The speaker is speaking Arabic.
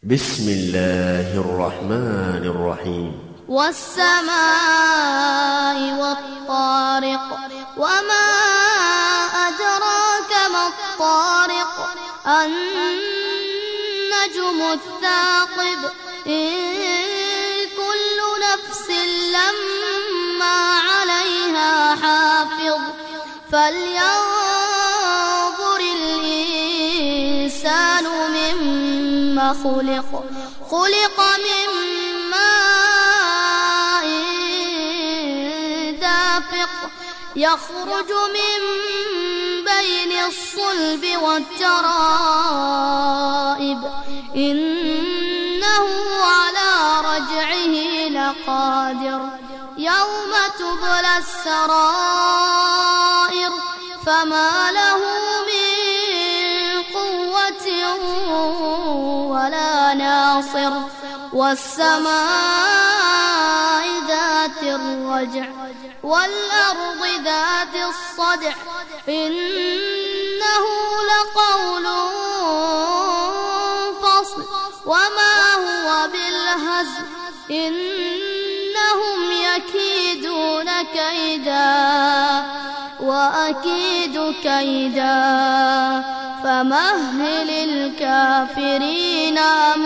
بسم الله الرحمن الرحيم. والسماء والطارق وما أدراك ما الطارق النجم الثاقب إن كل نفس لما عليها حافظ فلينظر الإنسان مما خلق من ماء دافق يخرج من بين الصلب والترائب إنه على رجعه لقادر يوم تبلى السرائر فما له من قوة ولا ناصر والسماء ذات الرجع والأرض ذات الصدع إنه لقول فصل وما هو بالهزل إنهم يكيدون كيدا وأكيد كيدا فمهل الكافرين